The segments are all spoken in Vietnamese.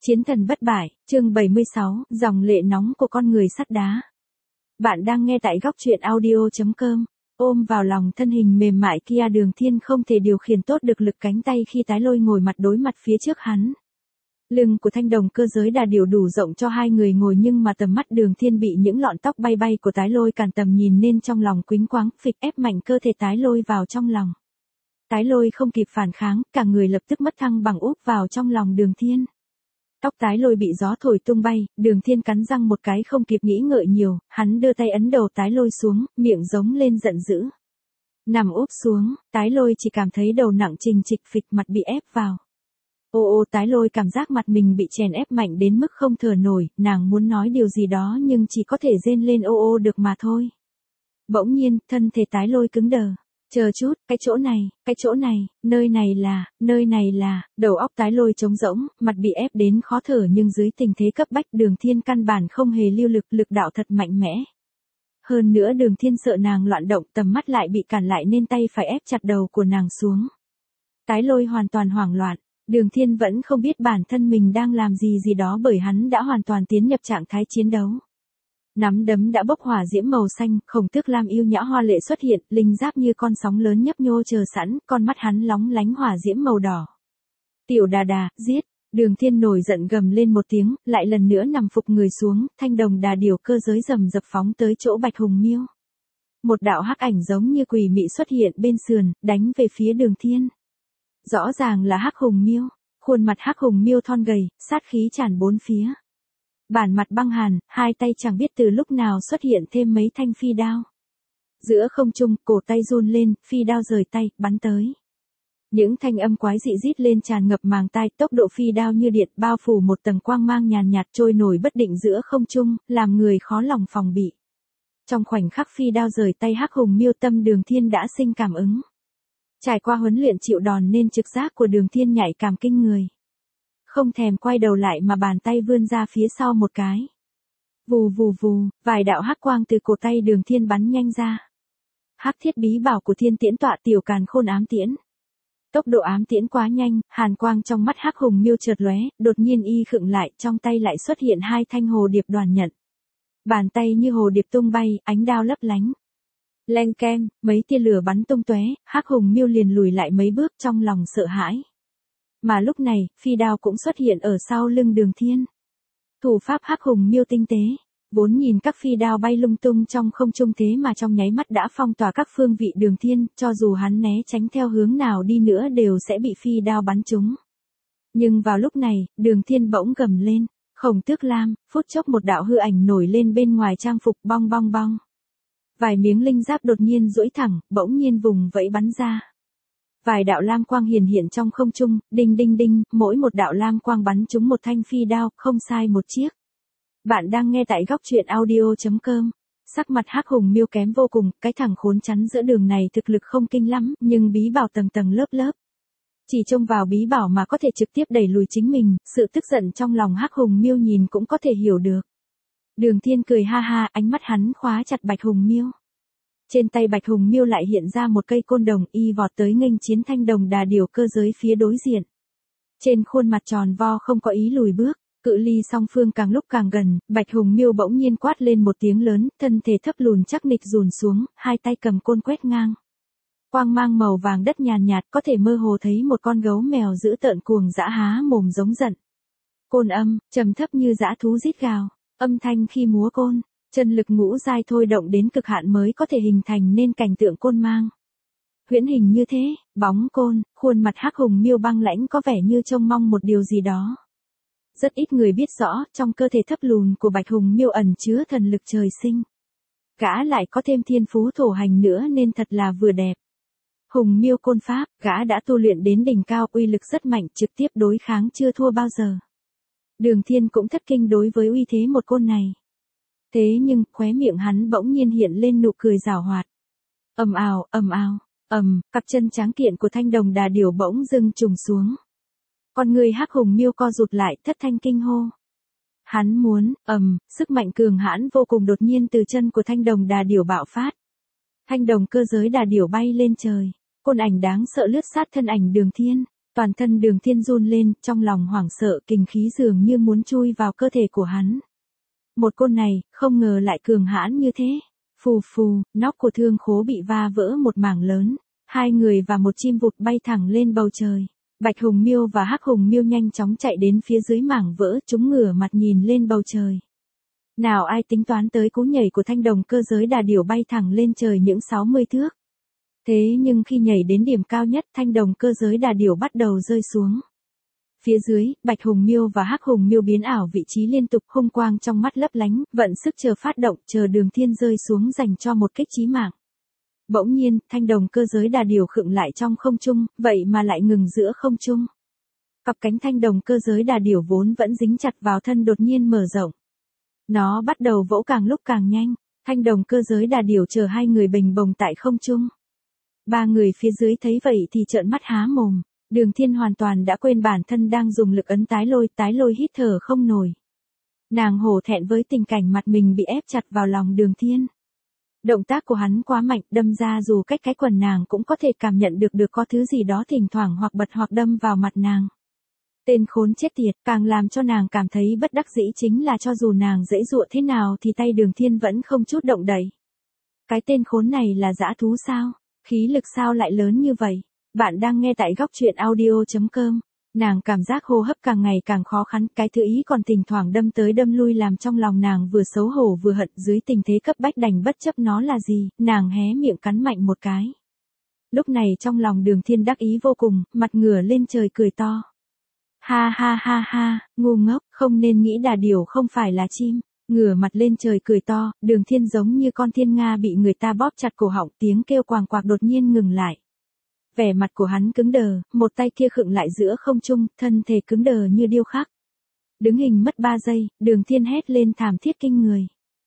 Chiến thần bất bại, chương 76, dòng lệ nóng của con người sắt đá. Bạn đang nghe tại góc truyện audio.com. Ôm vào lòng thân hình mềm mại kia, Đường Thiên không thể điều khiển tốt được lực cánh tay khi Tái Lôi ngồi mặt đối mặt phía trước hắn. Lưng của thanh đồng cơ giới đà điểu đủ rộng cho hai người ngồi, nhưng mà tầm mắt Đường Thiên bị những lọn tóc bay bay của Tái Lôi cản tầm nhìn, nên trong lòng quĩnh quáng, phịch ép mạnh cơ thể Tái Lôi vào trong lòng. Tái Lôi không kịp phản kháng, cả người lập tức mất thăng bằng úp vào trong lòng Đường Thiên. Tóc Tái Lôi bị gió thổi tung bay, Đường Thiên cắn răng một cái không kịp nghĩ ngợi nhiều, hắn đưa tay ấn đầu Tái Lôi xuống, miệng giống lên giận dữ. Nằm úp xuống, Tái Lôi chỉ cảm thấy đầu nặng trình trịch, phịch mặt bị ép vào. Ô Tái Lôi cảm giác mặt mình bị chèn ép mạnh đến mức không thở nổi, nàng muốn nói điều gì đó nhưng chỉ có thể rên lên ô được mà thôi. Bỗng nhiên, thân thể Tái Lôi cứng đờ. Chờ chút, cái chỗ này, nơi này là, đầu óc Tái Lôi trống rỗng, mặt bị ép đến khó thở, nhưng dưới tình thế cấp bách Đường Thiên căn bản không hề lưu lực, lực đạo thật mạnh mẽ. Hơn nữa Đường Thiên sợ nàng loạn động, tầm mắt lại bị cản lại nên tay phải ép chặt đầu của nàng xuống. Tái Lôi hoàn toàn hoảng loạn, Đường Thiên vẫn không biết bản thân mình đang làm gì đó, bởi hắn đã hoàn toàn tiến nhập trạng thái chiến đấu. Nắm đấm đã bốc hỏa diễm màu xanh, Khổng Tước Lam yêu nhã hoa lệ xuất hiện, linh giáp như con sóng lớn nhấp nhô chờ sẵn, con mắt hắn lóng lánh hỏa diễm màu đỏ. Tiểu đà đà, giết! Đường Thiên nổi giận gầm lên một tiếng, lại lần nữa nằm phục người xuống, thanh đồng đà điểu cơ giới rầm rập phóng tới chỗ Bạch Hùng Miêu. Một đạo hắc ảnh giống như quỷ mị xuất hiện bên sườn, đánh về phía Đường Thiên. Rõ ràng là Hắc Hùng Miêu, khuôn mặt Hắc Hùng Miêu thon gầy, sát khí tràn bốn phía. Bản mặt băng hàn, hai tay chẳng biết từ lúc nào xuất hiện thêm mấy thanh phi đao. Giữa không trung, cổ tay run lên, phi đao rời tay, bắn tới. Những thanh âm quái dị rít lên tràn ngập màng tai, tốc độ phi đao như điện, bao phủ một tầng quang mang nhàn nhạt trôi nổi bất định giữa không trung, làm người khó lòng phòng bị. Trong khoảnh khắc phi đao rời tay Hắc Hùng Miêu, tâm Đường Thiên đã sinh cảm ứng. Trải qua huấn luyện chịu đòn nên trực giác của Đường Thiên nhạy cảm kinh người. Không thèm quay đầu lại mà bàn tay vươn ra phía sau một cái. Vù vù vù, vài đạo hắc quang từ cổ tay Đường Thiên bắn nhanh ra. Hắc thiết bí bảo của Thiên Tiễn Tọa Tiểu Càn Khôn ám tiễn. Tốc độ ám tiễn quá nhanh, hàn quang trong mắt Hắc Hùng Miêu chợt lóe, đột nhiên y khựng lại, trong tay lại xuất hiện hai thanh hồ điệp đoàn nhận. Bàn tay như hồ điệp tung bay, ánh đao lấp lánh. Leng keng, mấy tia lửa bắn tung tóe, Hắc Hùng Miêu liền lùi lại mấy bước trong lòng sợ hãi. Mà lúc này, phi đao cũng xuất hiện ở sau lưng Đường Thiên. Thủ pháp Hắc Hùng Miêu tinh tế, vốn nhìn các phi đao bay lung tung trong không trung, thế mà trong nháy mắt đã phong tỏa các phương vị Đường Thiên, cho dù hắn né tránh theo hướng nào đi nữa đều sẽ bị phi đao bắn trúng. Nhưng vào lúc này, Đường Thiên bỗng gầm lên, Khổng Tước Lam, phút chốc một đạo hư ảnh nổi lên bên ngoài trang phục, bong bong bong. Vài miếng linh giáp đột nhiên duỗi thẳng, bỗng nhiên vùng vẫy bắn ra. Vài đạo lam quang hiện trong không trung, đinh đinh đinh, mỗi một đạo lam quang bắn trúng một thanh phi đao, không sai một chiếc. Bạn đang nghe tại góc truyện audio.com. Sắc mặt Hắc Hùng Miêu kém vô cùng, cái thằng khốn chắn giữa đường này thực lực không kinh lắm, nhưng bí bảo tầng tầng lớp lớp. Chỉ trông vào bí bảo mà có thể trực tiếp đẩy lùi chính mình, sự tức giận trong lòng Hắc Hùng Miêu nhìn cũng có thể hiểu được. Đường Thiên cười ha ha, ánh mắt hắn khóa chặt Bạch Hùng Miêu. Trên tay Bạch Hùng Miêu lại hiện ra một cây côn đồng, y vọt tới nghênh chiến thanh đồng đà điểu cơ giới phía đối diện. Trên khuôn mặt tròn vo không có ý lùi bước, cự ly song phương càng lúc càng gần, Bạch Hùng Miêu bỗng nhiên quát lên một tiếng lớn, thân thể thấp lùn chắc nịch dùn xuống, hai tay cầm côn quét ngang. Quang mang màu vàng đất nhàn nhạt, có thể mơ hồ thấy một con gấu mèo dữ tợn cuồng dã há mồm giống giận. Côn âm, trầm thấp như dã thú rít gào, âm thanh khi múa côn. Chân lực ngũ giai thôi động đến cực hạn mới có thể hình thành nên cảnh tượng côn mang. Huyễn hình như thế, bóng côn, khuôn mặt Hắc Hùng Miêu băng lãnh có vẻ như trông mong một điều gì đó. Rất ít người biết rõ, trong cơ thể thấp lùn của Bạch Hùng Miêu ẩn chứa thần lực trời sinh. Gã lại có thêm thiên phú thổ hành nữa nên thật là vừa đẹp. Hùng Miêu côn pháp, gã đã tu luyện đến đỉnh cao, uy lực rất mạnh, trực tiếp đối kháng chưa thua bao giờ. Đường Thiên cũng thất kinh đối với uy thế một côn này. Thế nhưng, khóe miệng hắn bỗng nhiên hiện lên nụ cười giảo hoạt. Ầm ào, cặp chân tráng kiện của thanh đồng đà điểu bỗng dưng trùng xuống. Con người Hắc Hùng Miêu co rụt lại, thất thanh kinh hô. Hắn muốn, sức mạnh cường hãn vô cùng đột nhiên từ chân của thanh đồng đà điểu bạo phát. Thanh đồng cơ giới đà điểu bay lên trời, côn ảnh đáng sợ lướt sát thân ảnh Đường Thiên. Toàn thân Đường Thiên run lên, trong lòng hoảng sợ, kình khí dường như muốn chui vào cơ thể của hắn. Một côn này, không ngờ lại cường hãn như thế. Phù phù, nóc của Thương Khố bị va vỡ một mảng lớn. Hai người và một chim vụt bay thẳng lên bầu trời. Bạch Hùng Miêu và Hắc Hùng Miêu nhanh chóng chạy đến phía dưới mảng vỡ, chúng ngửa mặt nhìn lên bầu trời. Nào ai tính toán tới cú nhảy của thanh đồng cơ giới đà điểu bay thẳng lên trời những 60 thước. Thế nhưng khi nhảy đến điểm cao nhất, thanh đồng cơ giới đà điểu bắt đầu rơi xuống. Phía dưới, Bạch Hùng Miêu và Hắc Hùng Miêu biến ảo vị trí liên tục, hung quang trong mắt lấp lánh, vận sức chờ phát động, chờ Đường Thiên rơi xuống dành cho một kích chí mạng. Bỗng nhiên, thanh đồng cơ giới đà điểu khựng lại trong không trung, vậy mà lại ngừng giữa không trung. Cặp cánh thanh đồng cơ giới đà điểu vốn vẫn dính chặt vào thân đột nhiên mở rộng. Nó bắt đầu vỗ càng lúc càng nhanh, thanh đồng cơ giới đà điểu chờ hai người bình bồng tại không trung. Ba người phía dưới thấy vậy thì trợn mắt há mồm, Đường Thiên hoàn toàn đã quên bản thân đang dùng lực ấn tái lôi hít thở không nổi. Nàng hổ thẹn với tình cảnh mặt mình bị ép chặt vào lòng Đường Thiên. Động tác của hắn quá mạnh, đâm ra dù cách cái quần nàng cũng có thể cảm nhận được có thứ gì đó thỉnh thoảng hoặc bật hoặc đâm vào mặt nàng. Tên khốn chết tiệt, càng làm cho nàng cảm thấy bất đắc dĩ chính là cho dù nàng giãy giụa thế nào thì tay Đường Thiên vẫn không chút động đậy. Cái tên khốn này là dã thú sao? Khí lực sao lại lớn như vậy? Bạn đang nghe tại góc truyện audio.com. Nàng cảm giác hô hấp càng ngày càng khó khăn, cái thứ ý còn thỉnh thoảng đâm tới đâm lui làm trong lòng nàng vừa xấu hổ vừa hận, dưới tình thế cấp bách đành bất chấp nó là gì, nàng hé miệng cắn mạnh một cái. Lúc này trong lòng Đường Thiên đắc ý vô cùng, mặt ngửa lên trời cười to. Ha ha ha ha, ngu ngốc, không nên nghĩ đà điểu không phải là chim. Ngửa mặt lên trời cười to, Đường Thiên giống như con thiên nga bị người ta bóp chặt cổ họng, tiếng kêu quàng quạc đột nhiên ngừng lại. Vẻ mặt của hắn cứng đờ, một tay kia khựng lại giữa không trung, thân thể cứng đờ như điêu khắc. Đứng hình mất 3 giây, Đường Thiên hét lên thảm thiết kinh người.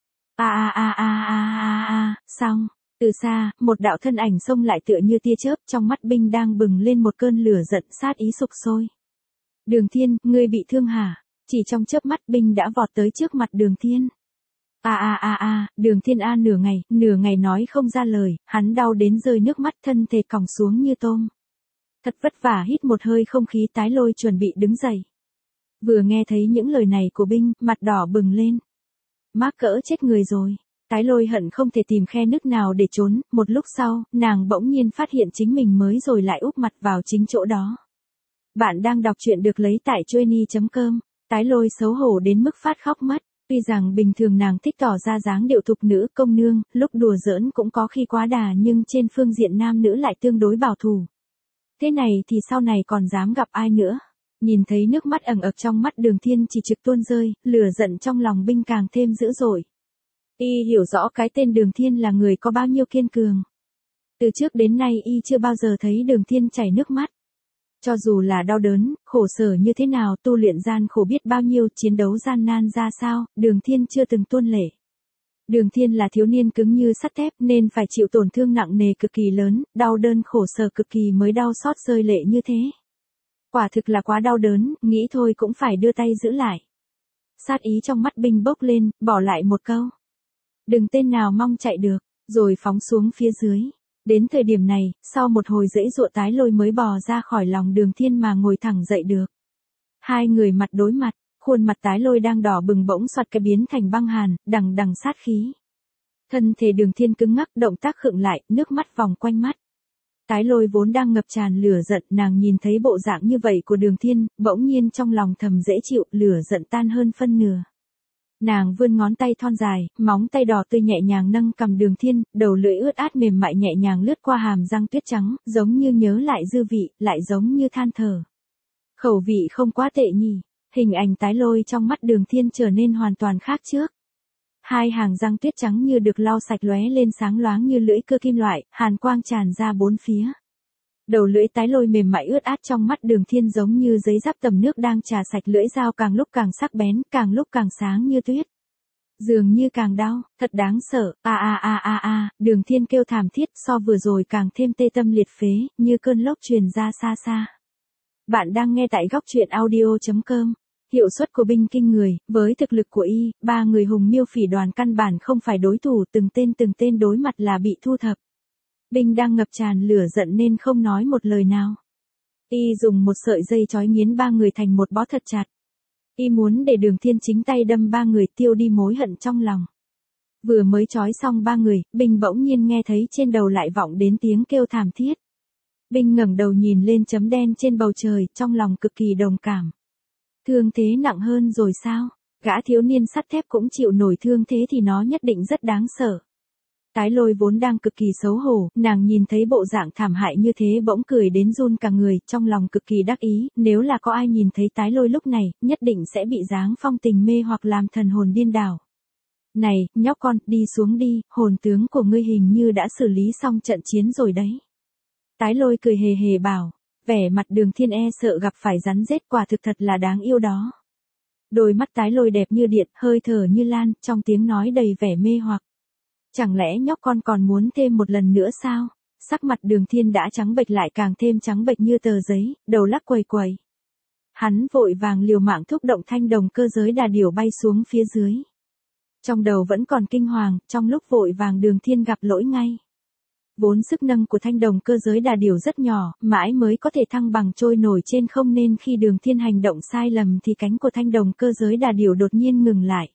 Xong. Từ xa, một đạo thân ảnh xông lại tựa như tia chớp, trong mắt binh đang bừng lên một cơn lửa giận sát ý sục sôi. Đường Thiên, ngươi bị thương hả? Chỉ trong chớp mắt binh đã vọt tới trước mặt Đường Thiên. Đường Thiên nửa ngày nói không ra lời, hắn đau đến rơi nước mắt, thân thể còng xuống như tôm. Thật vất vả hít một hơi không khí, tái lôi chuẩn bị đứng dậy. Vừa nghe thấy những lời này của binh, mặt đỏ bừng lên. Mắc cỡ chết người rồi. Tái lôi hận không thể tìm khe nứt nào để trốn, một lúc sau, nàng bỗng nhiên phát hiện chính mình mới rồi lại úp mặt vào chính chỗ đó. Bạn đang đọc truyện được lấy tại joenie.com. Tái lôi xấu hổ đến mức phát khóc mất. Tuy rằng bình thường nàng thích tỏ ra dáng điệu thục nữ công nương, lúc đùa giỡn cũng có khi quá đà, nhưng trên phương diện nam nữ lại tương đối bảo thủ. Thế này thì sau này còn dám gặp ai nữa? Nhìn thấy nước mắt ẩn ực trong mắt Đường Thiên chỉ trực tuôn rơi, lửa giận trong lòng binh càng thêm dữ dội. Y hiểu rõ cái tên Đường Thiên là người có bao nhiêu kiên cường. Từ trước đến nay y chưa bao giờ thấy Đường Thiên chảy nước mắt. Cho dù là đau đớn, khổ sở như thế nào, tu luyện gian khổ biết bao nhiêu, chiến đấu gian nan ra sao, Đường Thiên chưa từng tuôn lệ. Đường Thiên là thiếu niên cứng như sắt thép nên phải chịu tổn thương nặng nề cực kỳ lớn, đau đớn khổ sở cực kỳ mới đau xót rơi lệ như thế. Quả thực là quá đau đớn, nghĩ thôi cũng phải đưa tay giữ lại. Sát ý trong mắt binh bốc lên, bỏ lại một câu. Đừng tên nào mong chạy được, rồi phóng xuống phía dưới. Đến thời điểm này, sau một hồi giãy giụa tái lôi mới bò ra khỏi lòng Đường Thiên mà ngồi thẳng dậy được. Hai người mặt đối mặt, khuôn mặt tái lôi đang đỏ bừng bỗng xoạt cái biến thành băng hàn, đằng đằng sát khí. Thân thể Đường Thiên cứng ngắc, động tác khựng lại, nước mắt vòng quanh mắt. Tái lôi vốn đang ngập tràn lửa giận, nàng nhìn thấy bộ dạng như vậy của Đường Thiên, bỗng nhiên trong lòng thầm dễ chịu, lửa giận tan hơn phân nửa. Nàng vươn ngón tay thon dài, móng tay đỏ tươi nhẹ nhàng nâng cầm Đường Thiên, đầu lưỡi ướt át mềm mại nhẹ nhàng lướt qua hàm răng tuyết trắng, giống như nhớ lại dư vị, lại giống như than thở. Khẩu vị không quá tệ nhỉ? Hình ảnh tái lôi trong mắt Đường Thiên trở nên hoàn toàn khác trước. Hai hàng răng tuyết trắng như được lau sạch lóe lên sáng loáng như lưỡi cưa kim loại, hàn quang tràn ra bốn phía. Đầu lưỡi tái lôi mềm mại ướt át trong mắt Đường Thiên giống như giấy giáp tầm nước đang trà sạch, lưỡi dao càng lúc càng sắc bén, càng lúc càng sáng như tuyết. Dường như càng đau, thật đáng sợ. Đường Thiên kêu thảm thiết, so vừa rồi càng thêm tê tâm liệt phế, như cơn lốc truyền ra xa xa. Bạn đang nghe tại góc truyện audio.com. Hiệu suất của binh kinh người, với thực lực của y, ba người hùng miêu phỉ đoàn căn bản không phải đối thủ, từng tên đối mặt là bị thu thập. Binh đang ngập tràn lửa giận nên không nói một lời nào. Y dùng một sợi dây trói nghiến ba người thành một bó thật chặt. Y muốn để Đường Thiên chính tay đâm ba người tiêu đi mối hận trong lòng. Vừa mới trói xong ba người, Binh bỗng nhiên nghe thấy trên đầu lại vọng đến tiếng kêu thảm thiết. Binh ngẩng đầu nhìn lên chấm đen trên bầu trời, trong lòng cực kỳ đồng cảm. Thương thế nặng hơn rồi sao? Gã thiếu niên sắt thép cũng chịu nổi thương thế thì nó nhất định rất đáng sợ. Tái Lôi vốn đang cực kỳ xấu hổ, nàng nhìn thấy bộ dạng thảm hại như thế bỗng cười đến run cả người, trong lòng cực kỳ đắc ý, nếu là có ai nhìn thấy Tái Lôi lúc này, nhất định sẽ bị dáng phong tình mê hoặc làm thần hồn điên đảo. Này, nhóc con, đi xuống đi, hồn tướng của ngươi hình như đã xử lý xong trận chiến rồi đấy. Tái Lôi cười hề hề bảo, vẻ mặt Đường Thiên e sợ gặp phải rắn rết, quả thực thật là đáng yêu đó. Đôi mắt Tái Lôi đẹp như điện, hơi thở như lan, trong tiếng nói đầy vẻ mê hoặc. Chẳng lẽ nhóc con còn muốn thêm một lần nữa sao? Sắc mặt Đường Thiên đã trắng bệch lại càng thêm trắng bệch như tờ giấy, đầu lắc quầy quầy. Hắn vội vàng liều mạng thúc động thanh đồng cơ giới đà điểu bay xuống phía dưới. Trong đầu vẫn còn kinh hoàng, trong lúc vội vàng Đường Thiên gặp lỗi ngay. Vốn sức nâng của thanh đồng cơ giới đà điểu rất nhỏ, mãi mới có thể thăng bằng trôi nổi trên không, nên khi Đường Thiên hành động sai lầm thì cánh của thanh đồng cơ giới đà điểu đột nhiên ngừng lại.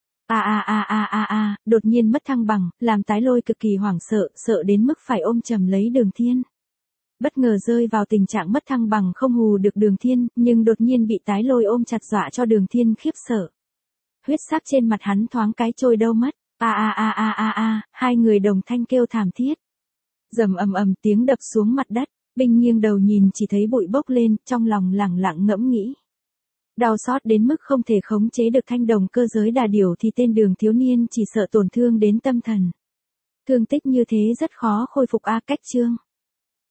Đột nhiên mất thăng bằng, làm Tái Lôi cực kỳ hoảng sợ, sợ đến mức phải ôm chầm lấy Đường Thiên. Bất ngờ rơi vào tình trạng mất thăng bằng không hù được Đường Thiên, nhưng đột nhiên bị Tái Lôi ôm chặt dọa cho Đường Thiên khiếp sợ. Huyết sắc trên mặt hắn thoáng cái trôi đâu mất. Hai người đồng thanh kêu thảm thiết. Rầm ầm ầm tiếng đập xuống mặt đất, Binh nghiêng đầu nhìn chỉ thấy bụi bốc lên, trong lòng lẳng lặng ngẫm nghĩ. Đau xót đến mức không thể khống chế được thanh đồng cơ giới đà điểu thì tên Đường thiếu niên chỉ sợ tổn thương đến tâm thần. Thương tích như thế rất khó khôi phục cách chương.